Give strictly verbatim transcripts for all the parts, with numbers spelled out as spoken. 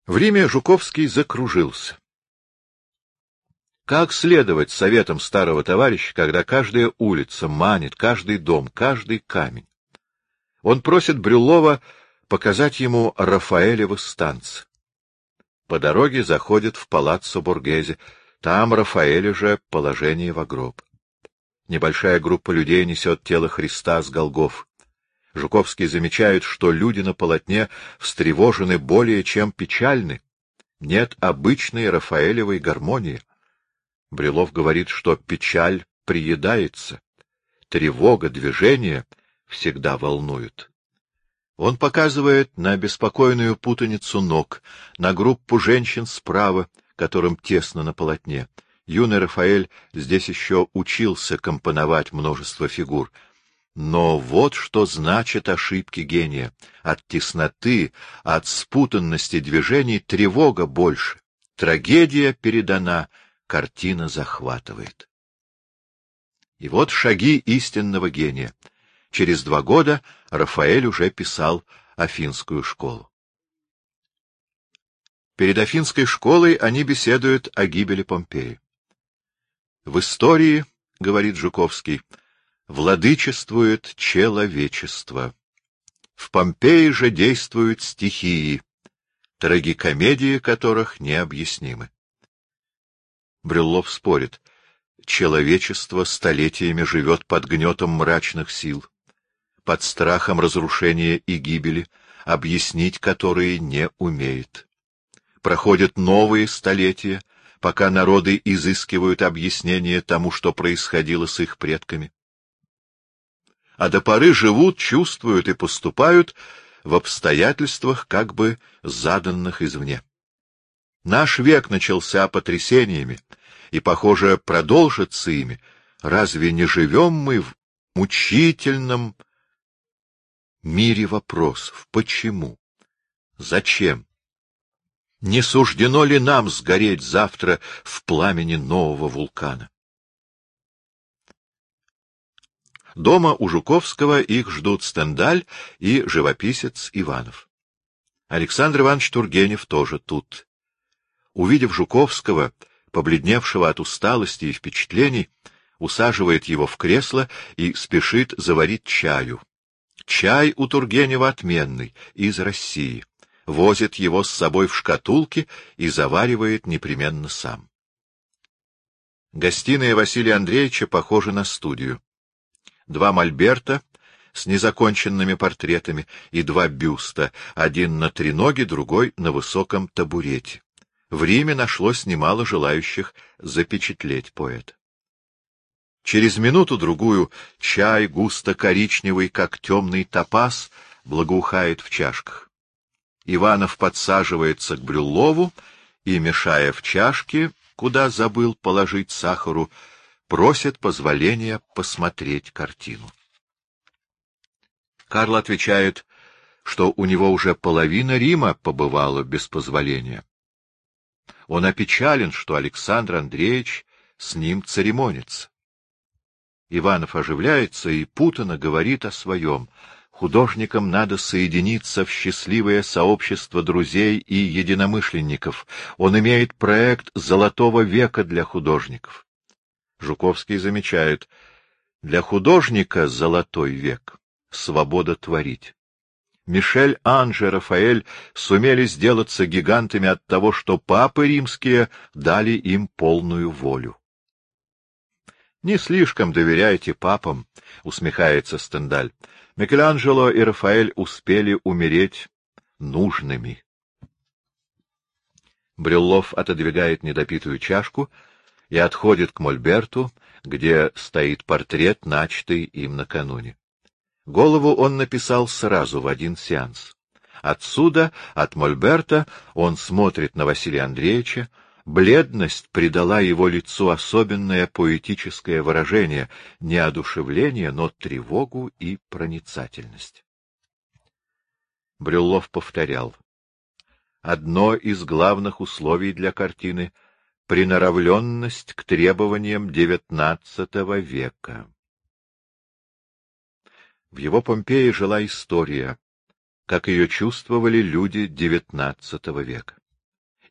В Риме Жуковский закружился. Как следовать советам старого товарища, когда каждая улица манит, каждый дом, каждый камень? Он просит Брюллова показать ему Рафаэлевы станцы. По дороге заходит в палаццо Боргезе. Там Рафаэлю же положение во гроб. Небольшая группа людей несет тело Христа с Голгоф. Жуковский замечает, что люди на полотне встревожены более чем печальны. Нет обычной Рафаэлевой гармонии. Брюллов говорит, что печаль приедается, тревога, движение всегда волнуют. Он показывает на беспокойную путаницу ног, на группу женщин справа, которым тесно на полотне. Юный Рафаэль здесь еще учился компоновать множество фигур. Но вот что значит ошибки гения. От тесноты, от спутанности движений тревога больше. Трагедия передана, картина захватывает. И вот шаги истинного гения. Через два года Рафаэль уже писал Афинскую школу. Перед Афинской школой они беседуют о гибели Помпеи. В истории, говорит Жуковский, владычествует человечество. В Помпеи же действуют стихии, трагикомедии которых необъяснимы. Брюллов спорит. Человечество столетиями живет под гнетом мрачных сил, под страхом разрушения и гибели, объяснить которые не умеет. Проходят новые столетия, пока народы изыскивают объяснение тому, что происходило с их предками. А до поры живут, чувствуют и поступают в обстоятельствах, как бы заданных извне. Наш век начался потрясениями, и, похоже, продолжится ими. Разве не живем мы в мучительном мире вопросов? Почему? Зачем? Не суждено ли нам сгореть завтра в пламени нового вулкана? Дома у Жуковского их ждут Стендаль и живописец Иванов. Александр Иванович Тургенев тоже тут. Увидев Жуковского, побледневшего от усталости и впечатлений, усаживает его в кресло и спешит заварить чаю. Чай у Тургенева отменный, из России. Возит его с собой в шкатулке и заваривает непременно сам. Гостиная Василия Андреевича похожа на студию. Два мольберта с незаконченными портретами и два бюста, один на треноге, другой на высоком табурете. В Риме нашлось немало желающих запечатлеть поэта. Через минуту-другую чай, густо-коричневый, как темный топаз, благоухает в чашках. Иванов подсаживается к Брюллову и, мешая в чашке, куда забыл положить сахару, просит позволения посмотреть картину. Карл отвечает, что у него уже половина Рима побывала без позволения. Он опечален, что Александр Андреевич с ним церемонится. Иванов оживляется и путано говорит о своем. Художникам надо соединиться в счастливое сообщество друзей и единомышленников. Он имеет проект золотого века для художников. Жуковский замечает: для художника золотой век — свобода творить. Мишель, Анже, Рафаэль сумели сделаться гигантами от того, что папы римские дали им полную волю. — Не слишком доверяйте папам, — усмехается Стендаль. Микеланджело и Рафаэль успели умереть нужными. Брюллов отодвигает недопитую чашку и отходит к мольберту, где стоит портрет, начатый им накануне. Голову он написал сразу в один сеанс. Отсюда, от мольберта, он смотрит на Василия Андреевича. Бледность придала его лицу особенное поэтическое выражение, не одушевление, но тревогу и проницательность. Брюллов повторял: одно из главных условий для картины — приноравленность к требованиям девятнадцатого века. В его Помпеи жила история, как ее чувствовали люди девятнадцатого века.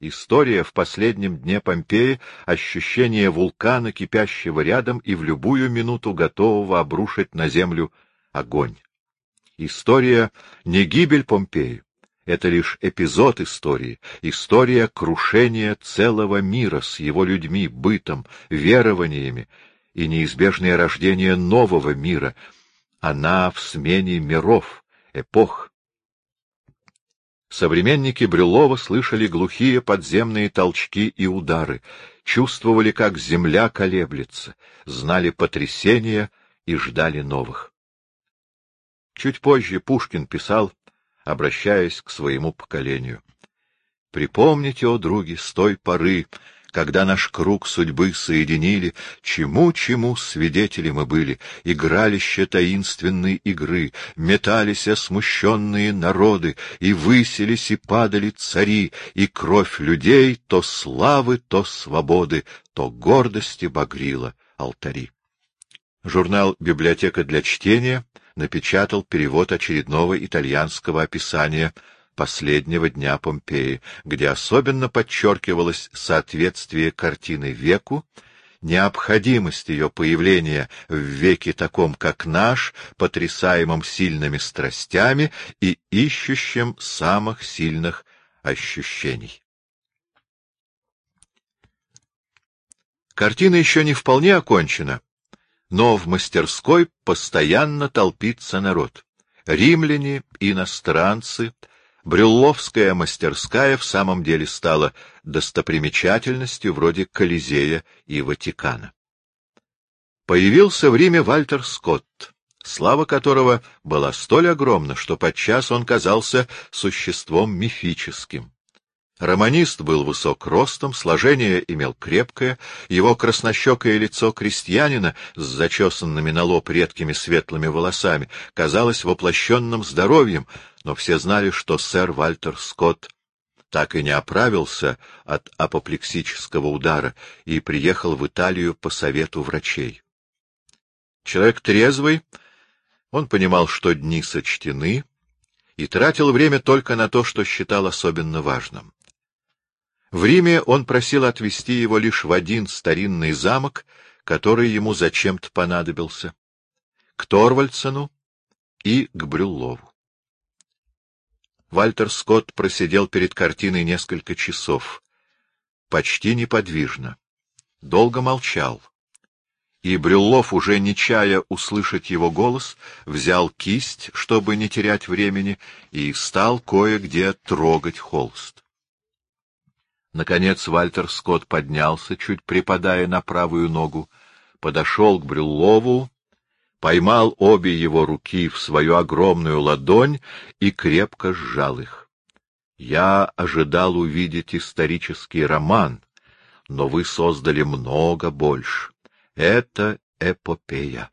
История в последнем дне Помпеи — ощущение вулкана, кипящего рядом и в любую минуту готового обрушить на землю огонь. История — не гибель Помпеи, это лишь эпизод истории, история крушения целого мира с его людьми, бытом, верованиями и неизбежное рождение нового мира. Она в смене миров, эпох. Современники Брюллова слышали глухие подземные толчки и удары, чувствовали, как земля колеблется, знали потрясения и ждали новых. Чуть позже Пушкин писал, обращаясь к своему поколению: «Припомните, о други, с той поры, когда наш круг судьбы соединили, чему-чему свидетели мы были, игралище таинственной игры, метались осмущенные народы, и высились и падали цари, и кровь людей то славы, то свободы, то гордости багрила алтари». Журнал «Библиотека для чтения» напечатал перевод очередного итальянского описания последнего дня Помпеи, где особенно подчеркивалось соответствие картины веку, необходимость ее появления в веке таком, как наш, потрясаемом сильными страстями и ищущим самых сильных ощущений. Картина еще не вполне окончена, но в мастерской постоянно толпится народ. Римляне, иностранцы. Брюлловская мастерская в самом деле стала достопримечательностью вроде Колизея и Ватикана. Появился в Риме Вальтер Скотт, слава которого была столь огромна, что подчас он казался существом мифическим. Романист был высок ростом, сложение имел крепкое, его краснощекое лицо крестьянина с зачесанными на лоб редкими светлыми волосами казалось воплощенным здоровьем, но все знали, что сэр Вальтер Скотт так и не оправился от апоплексического удара и приехал в Италию по совету врачей. Человек трезвый, он понимал, что дни сочтены, и тратил время только на то, что считал особенно важным. В Риме он просил отвезти его лишь в один старинный замок, который ему зачем-то понадобился — к Торвальдсену и к Брюллову. Вальтер Скотт просидел перед картиной несколько часов, почти неподвижно, долго молчал, и Брюллов, уже не чая услышать его голос, взял кисть, чтобы не терять времени, и стал кое-где трогать холст. Наконец Вальтер Скотт поднялся, чуть припадая на правую ногу, подошел к Брюллову, поймал обе его руки в свою огромную ладонь и крепко сжал их. — Я ожидал увидеть исторический роман, но вы создали много больше. Это эпопея.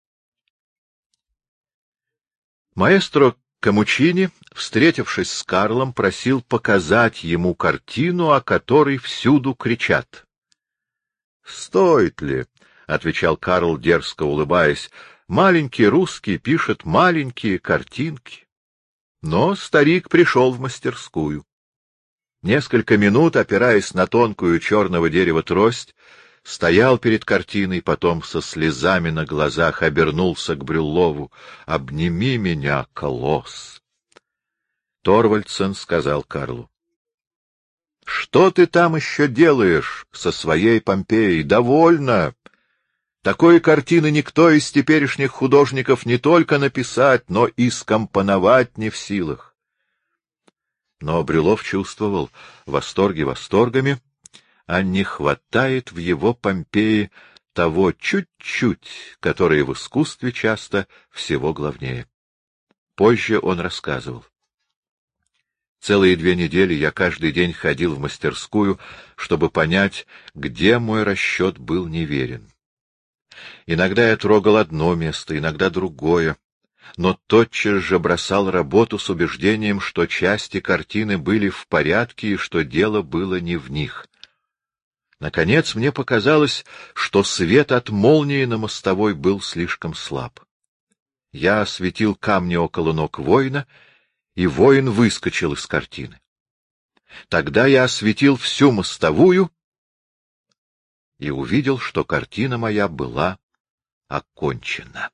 Маэстро Камучини, встретившись с Карлом, просил показать ему картину, о которой всюду кричат. — Стоит ли? — отвечал Карл, дерзко улыбаясь. — Маленький русский пишет маленькие картинки. Но старик пришел в мастерскую. Несколько минут, опираясь на тонкую черного дерева трость, стоял перед картиной, потом со слезами на глазах обернулся к Брюллову. — Обними меня, колосс! Торвальдсен сказал Карлу: — Что ты там еще делаешь со своей Помпеей? Довольно! Такой картины никто из теперешних художников не только написать, но и скомпоновать не в силах. Но Брюллов чувствовал, восторги восторгами, а не хватает в его Помпеи того чуть-чуть, которое в искусстве часто всего главнее. Позже он рассказывал: целые две недели я каждый день ходил в мастерскую, чтобы понять, где мой расчет был неверен. Иногда я трогал одно место, иногда другое, но тотчас же бросал работу с убеждением, что части картины были в порядке и что дело было не в них. Наконец мне показалось, что свет от молнии на мостовой был слишком слаб. Я осветил камни около ног воина, и воин выскочил из картины. Тогда я осветил всю мостовую и увидел, что картина моя была окончена.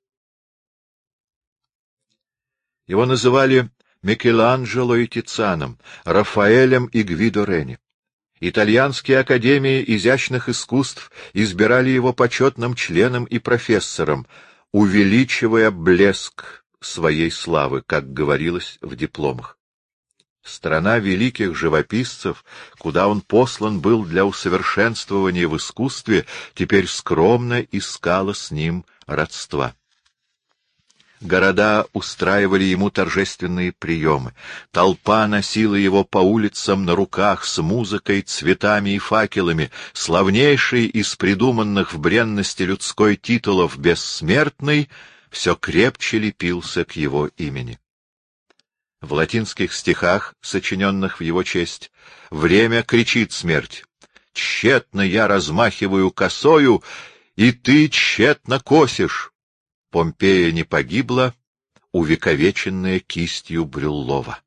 Его называли Микеланджело и Тицианом, Рафаэлем и Гвидо Рени. Итальянские академии изящных искусств избирали его почетным членом и профессором, увеличивая блеск своей славы, как говорилось в дипломах. Страна великих живописцев, куда он послан был для усовершенствования в искусстве, теперь скромно искала с ним родства. Города устраивали ему торжественные приемы. Толпа носила его по улицам на руках с музыкой, цветами и факелами. Славнейший из придуманных в бренности людской титулов «бессмертный» все крепче лепился к его имени. В латинских стихах, сочиненных в его честь, время кричит смерть: «Тщетно я размахиваю косою, и ты тщетно косишь». Помпея не погибла, увековеченная кистью Брюллова.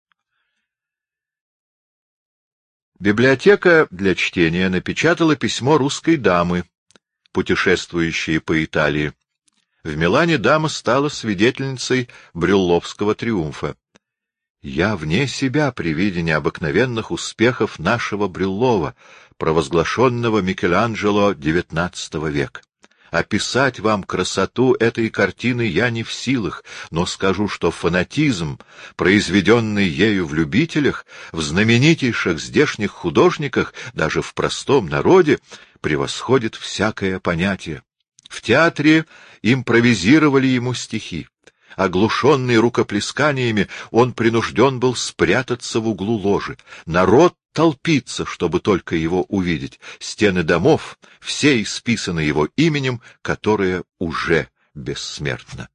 Библиотека для чтения напечатала письмо русской дамы, путешествующей по Италии. В Милане дама стала свидетельницей брюлловского триумфа. «Я вне себя при виде необыкновенных успехов нашего Брюллова, провозглашенного Микеланджело девятнадцатого века. Описать вам красоту этой картины я не в силах, но скажу, что фанатизм, произведенный ею в любителях, в знаменитейших здешних художниках, даже в простом народе, превосходит всякое понятие. В театре импровизировали ему стихи. Оглушенный рукоплесканиями, он принужден был спрятаться в углу ложи. Народ толпится, чтобы только его увидеть. Стены домов все исписаны его именем, которое уже бессмертно.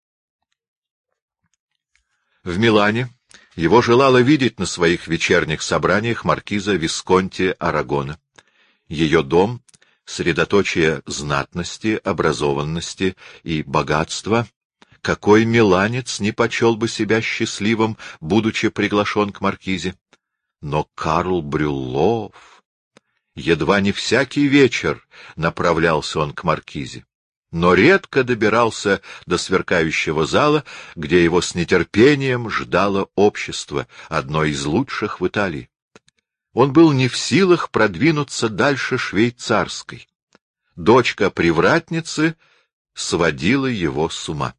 В Милане его желала видеть на своих вечерних собраниях маркиза Висконти Арагона. Ее дом — средоточие знатности, образованности и богатства. Какой миланец не почел бы себя счастливым, будучи приглашен к маркизе? Но Карл Брюллов... Едва не всякий вечер направлялся он к маркизе, но редко добирался до сверкающего зала, где его с нетерпением ждало общество, одно из лучших в Италии. Он был не в силах продвинуться дальше швейцарской. Дочка привратницы сводила его с ума.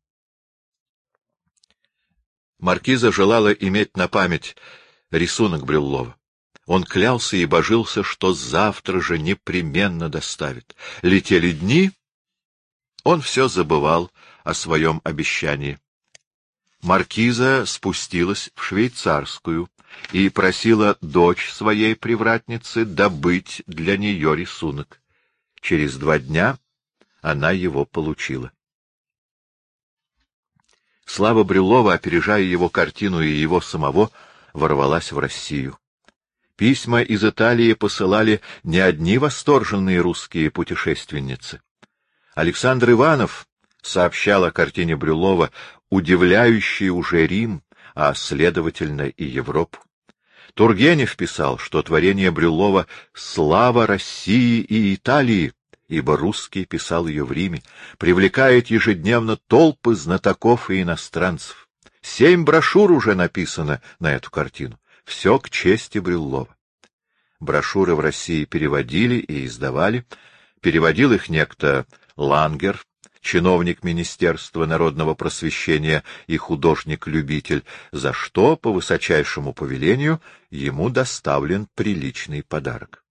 Маркиза желала иметь на память рисунок Брюллова. Он клялся и божился, что завтра же непременно доставит. Летели дни, он все забывал о своем обещании. Маркиза спустилась в швейцарскую и просила дочь своей привратницы добыть для нее рисунок. Через два дня она его получила. Слава Брюллова, опережая его картину и его самого, ворвалась в Россию. Письма из Италии посылали не одни восторженные русские путешественницы. Александр Иванов сообщал о картине Брюллова, удивляющей уже Рим, а, следовательно, и Европу. Тургенев писал, что творение Брюллова — слава России и Италии, ибо русский писал ее в Риме, привлекает ежедневно толпы знатоков и иностранцев. Семь брошюр уже написано на эту картину. Все к чести Брюллова. Брошюры в России переводили и издавали. Переводил их некто Лангер, чиновник Министерства народного просвещения и художник-любитель, за что, по высочайшему повелению, ему доставлен приличный подарок.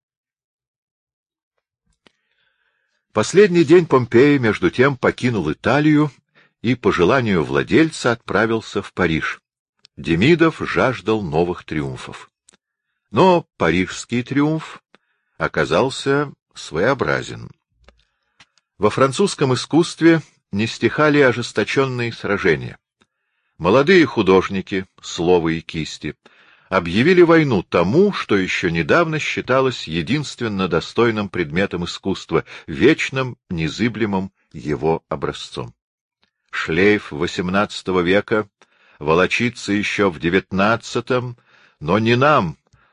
Последний день Помпеи, между тем, покинул Италию и, по желанию владельца, отправился в Париж. Демидов жаждал новых триумфов. Но парижский триумф оказался своеобразен. Во французском искусстве не стихали ожесточенные сражения. Молодые художники, слова и кисти, объявили войну тому, что еще недавно считалось единственно достойным предметом искусства, вечным, незыблемым его образцом. Шлейф восемнадцатого века волочится еще в девятнадцатом, но не нам,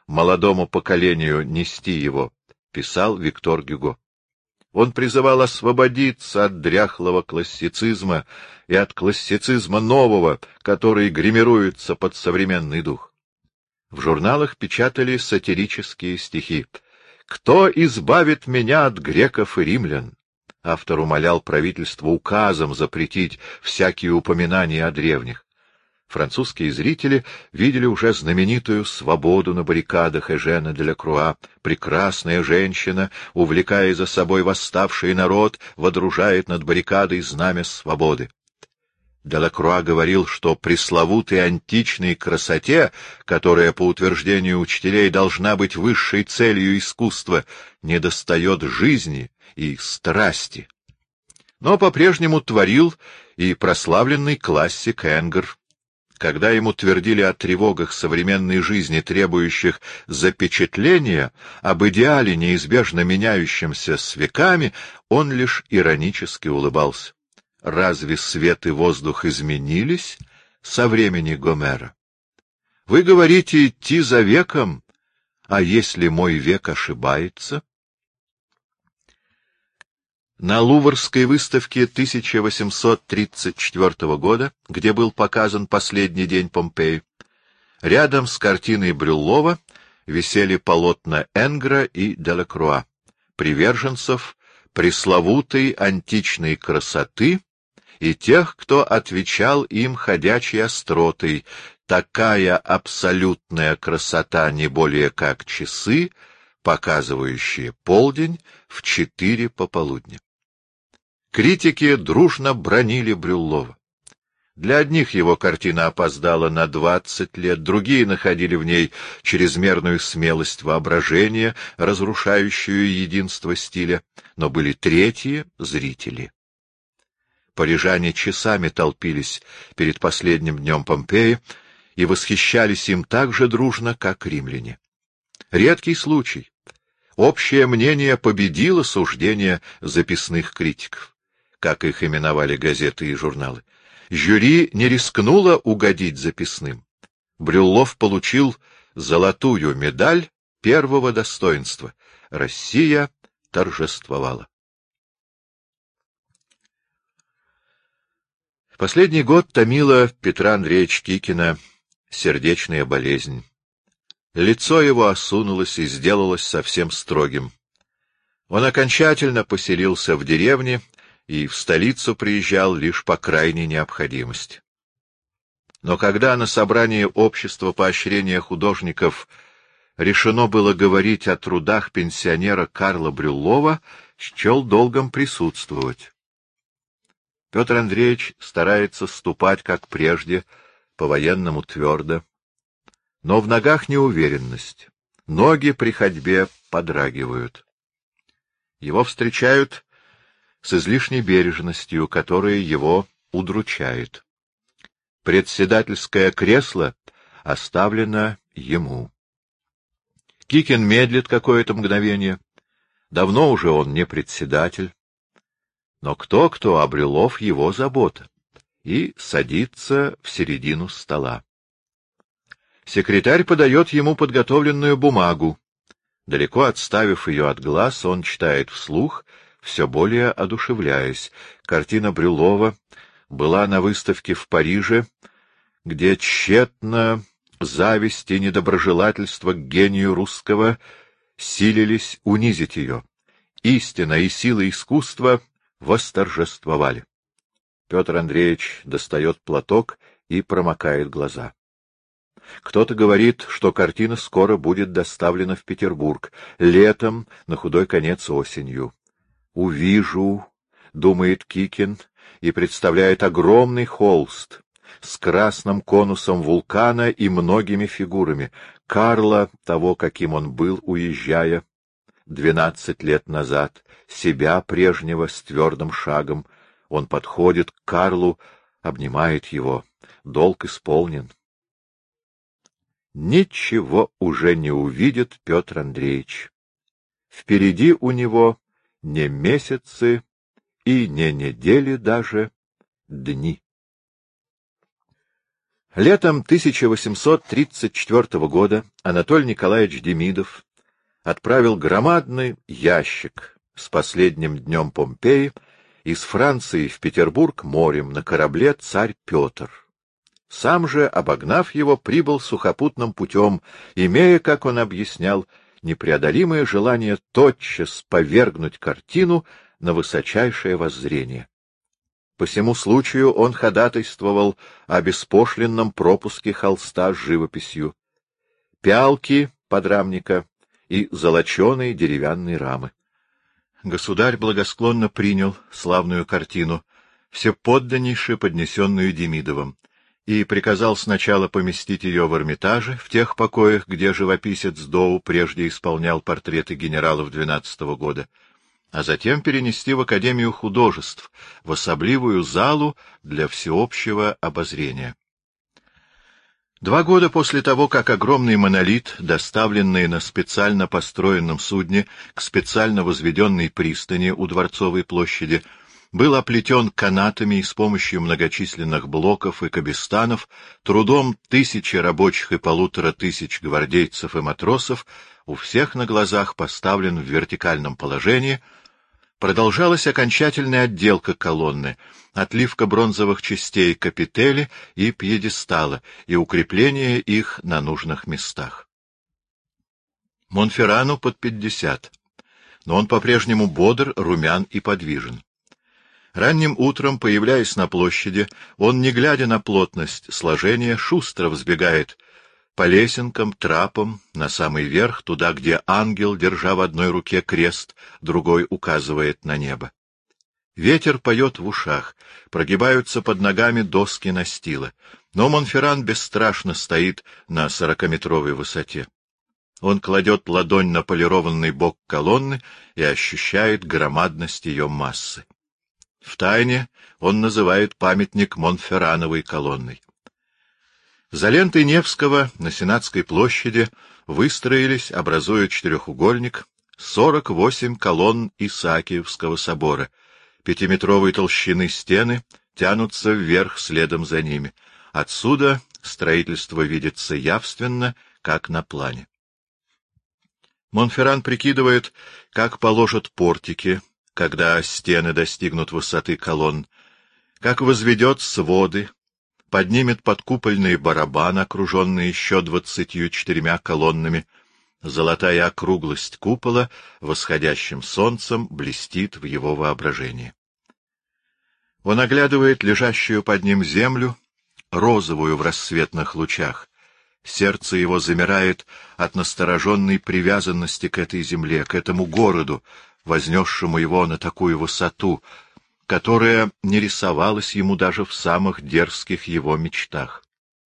молодому поколению нести его, писал Виктор Гюго. Он призывал освободиться от дряхлого классицизма и от классицизма нового, который гримируется под современный дух. В журналах печатали сатирические стихи. «Кто избавит меня от греков и римлян?» Автор умолял правительство указом запретить всякие упоминания о древних. Французские зрители видели уже знаменитую свободу на баррикадах Эжена де ла Круа. Прекрасная женщина, увлекая за собой восставший народ, водружает над баррикадой знамя свободы. Де ла Круа говорил, что пресловутой античной красоте, которая, по утверждению учителей, должна быть высшей целью искусства, недостает жизни и страсти. Но по-прежнему творил и прославленный классик Энгер. Когда ему твердили о тревогах современной жизни, требующих запечатления, об идеале, неизбежно меняющемся с веками, он лишь иронически улыбался. Разве свет и воздух изменились со времени Гомера? Вы говорите идти за веком, а если мой век ошибается? На Луврской выставке тысяча восемьсот тридцать четвёртого года, где был показан последний день Помпеи, рядом с картиной Брюллова висели полотна Энгра и де ла Круа, приверженцев пресловутой античной красоты и тех, кто отвечал им ходячей остротой: такая абсолютная красота не более как часы, показывающие полдень в четыре пополудня. Критики дружно бранили Брюллова. Для одних его картина опоздала на двадцать лет, другие находили в ней чрезмерную смелость воображения, разрушающую единство стиля, но были третьи — зрители. Парижане часами толпились перед последним днем Помпеи и восхищались им так же дружно, как римляне. Редкий случай. Общее мнение победило суждение записных критиков, как их именовали газеты и журналы. Жюри не рискнуло угодить записным. Брюллов получил золотую медаль первого достоинства. Россия торжествовала. Последний год томила Петра Андреевича Кикина сердечная болезнь. Лицо его осунулось и сделалось совсем строгим. Он окончательно поселился в деревне и в столицу приезжал лишь по крайней необходимости. Но когда на собрании общества поощрения художников решено было говорить о трудах пенсионера Карла Брюллова, счел долгом присутствовать. Петр Андреевич старается ступать, как прежде, по-военному твердо, но в ногах неуверенность, ноги при ходьбе подрагивают. Его встречают с излишней бережностью, которая его удручает. Председательское кресло оставлено ему. Кикин медлит какое-то мгновение. Давно уже он не председатель. Но кто-кто, а Брюллов — его забота. И садится в середину стола. Секретарь подает ему подготовленную бумагу. Далеко отставив ее от глаз, он читает вслух, все более одушевляясь. Картина Брюллова была на выставке в Париже, где тщетно зависть и недоброжелательство к гению русского силились унизить ее. Истина и сила искусства восторжествовали. Петр Андреевич достает платок и промокает глаза. Кто-то говорит, что картина скоро будет доставлена в Петербург, летом, на худой конец осенью. «Увижу», — думает Кикин, и представляет огромный холст с красным конусом вулкана и многими фигурами. Карла, того, каким он был, уезжая двенадцать лет назад, себя прежнего с твердым шагом. Он подходит к Карлу, обнимает его. Долг исполнен. Ничего уже не увидит Петр Андреевич. Впереди у него не месяцы и не недели даже, дни. Летом тысяча восемьсот тридцать четвёртого года Анатолий Николаевич Демидов отправил громадный ящик с последним днем Помпеи из Франции в Петербург морем на корабле «Царь Петр». Сам же, обогнав его, прибыл сухопутным путем, имея, как он объяснял, непреодолимое желание тотчас повергнуть картину на высочайшее воззрение. По сему случаю он ходатайствовал о беспошлинном пропуске холста с живописью, пялки подрамника и золоченые деревянные рамы. Государь благосклонно принял славную картину, всеподданнейше поднесенную Демидовым, и приказал сначала поместить ее в Эрмитаже, в тех покоях, где живописец Доу прежде исполнял портреты генералов двенадцатого года, а затем перенести в Академию художеств, в особливую залу для всеобщего обозрения. Два года после того, как огромный монолит, доставленный на специально построенном судне к специально возведенной пристани у Дворцовой площади, был оплетен канатами и с помощью многочисленных блоков и кабестанов, трудом тысячи рабочих и полутора тысяч гвардейцев и матросов, у всех на глазах поставлен в вертикальном положении, продолжалась окончательная отделка колонны, отливка бронзовых частей капители и пьедестала и укрепление их на нужных местах. Монферрану под пятьдесят, но он по-прежнему бодр, румян и подвижен. Ранним утром, появляясь на площади, он, не глядя на плотность сложения, шустро взбегает по лесенкам, трапам, на самый верх, туда, где ангел, держа в одной руке крест, другой указывает на небо. Ветер поет в ушах, прогибаются под ногами доски настила, но Монферран бесстрашно стоит на сорокаметровой высоте. Он кладет ладонь на полированный бок колонны и ощущает громадность ее массы. Втайне он называет памятник Монферрановой колонной. За лентой Невского на Сенатской площади выстроились, образуя четырехугольник, сорок восемь колонн Исаакиевского собора. Пятиметровой толщины стены тянутся вверх следом за ними. Отсюда строительство видится явственно, как на плане. Монферран прикидывает, как положат портики, когда стены достигнут высоты колонн, как возведет своды, поднимет подкупольный барабан, окруженный еще двадцатью четырьмя колоннами. Золотая округлость купола восходящим солнцем блестит в его воображении. Он оглядывает лежащую под ним землю, розовую в рассветных лучах. Сердце его замирает от настороженной привязанности к этой земле, к этому городу, вознесшему его на такую высоту, которая не рисовалась ему даже в самых дерзких его мечтах.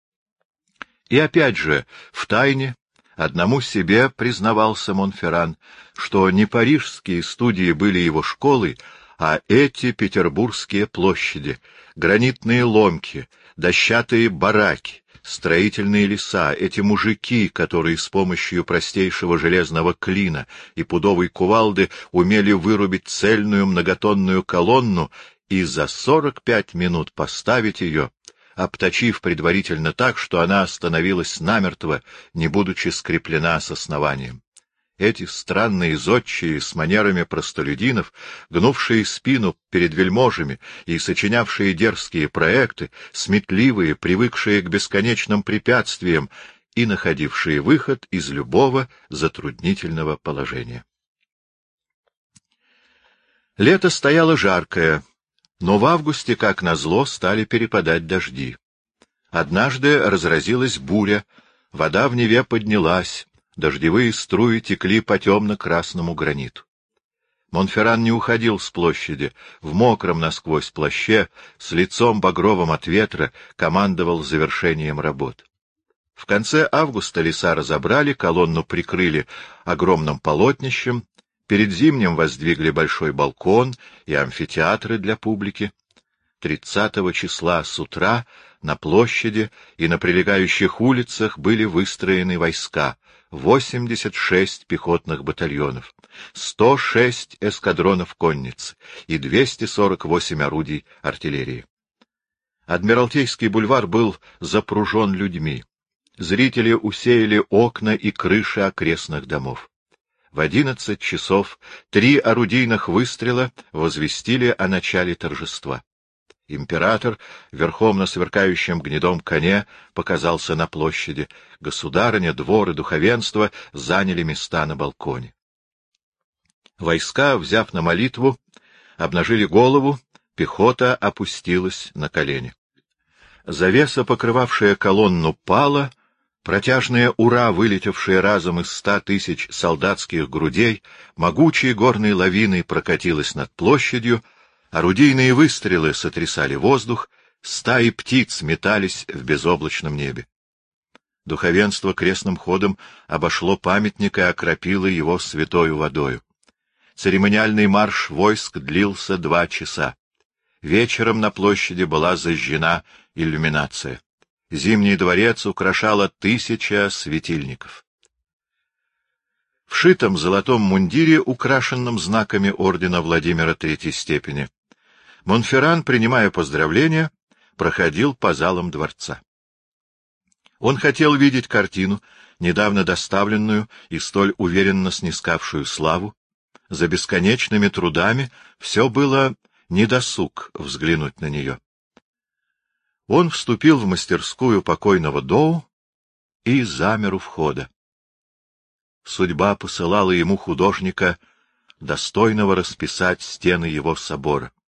И опять же, втайне, одному себе признавался Монферран, что не парижские студии были его школой, а эти петербургские площади, гранитные ломки, дощатые бараки, строительные леса, эти мужики, которые с помощью простейшего железного клина и пудовой кувалды умели вырубить цельную многотонную колонну и за сорок пять минут поставить ее, обточив предварительно так, что она остановилась намертво, не будучи скреплена с основанием. Эти странные зодчие с манерами простолюдинов, гнувшие спину перед вельможами и сочинявшие дерзкие проекты, сметливые, привыкшие к бесконечным препятствиям и находившие выход из любого затруднительного положения. Лето стояло жаркое, но в августе, как назло, стали перепадать дожди. Однажды разразилась буря, вода в Неве поднялась, дождевые струи текли по темно-красному граниту. Монферран не уходил с площади, в мокром насквозь плаще, с лицом багровым от ветра, командовал завершением работ. В конце августа леса разобрали, колонну прикрыли огромным полотнищем, перед зимним воздвигли большой балкон и амфитеатры для публики. тридцатого числа с утра на площади и на прилегающих улицах были выстроены войска, восемьдесят шесть пехотных батальонов, сто шесть эскадронов конницы и двести сорок восемь орудий артиллерии. Адмиралтейский бульвар был запружен людьми. Зрители усеяли окна и крыши окрестных домов. В одиннадцать часов три орудийных выстрела возвестили о начале торжества. Император, верхом на сверкающем гнедом коне, показался на площади. Государыня, двор и духовенство заняли места на балконе. Войска, взяв на молитву, обнажили голову, пехота опустилась на колени. Завеса, покрывавшая колонну, пала, протяжное «Ура», вылетевшее разом из ста тысяч солдатских грудей, могучей горной лавиной прокатилась над площадью, орудийные выстрелы сотрясали воздух, стаи птиц метались в безоблачном небе. Духовенство крестным ходом обошло памятник и окропило его святою водою. Церемониальный марш войск длился два часа. Вечером на площади была зажжена иллюминация. Зимний дворец украшала тысяча светильников. В шитом золотом мундире, украшенном знаками ордена Владимира Третьей степени, Монферран, принимая поздравления, проходил по залам дворца. Он хотел видеть картину, недавно доставленную и столь уверенно снискавшую славу. За бесконечными трудами все было недосуг взглянуть на нее. Он вступил в мастерскую покойного Доу и замер у входа. Судьба посылала ему художника, достойного расписать стены его собора.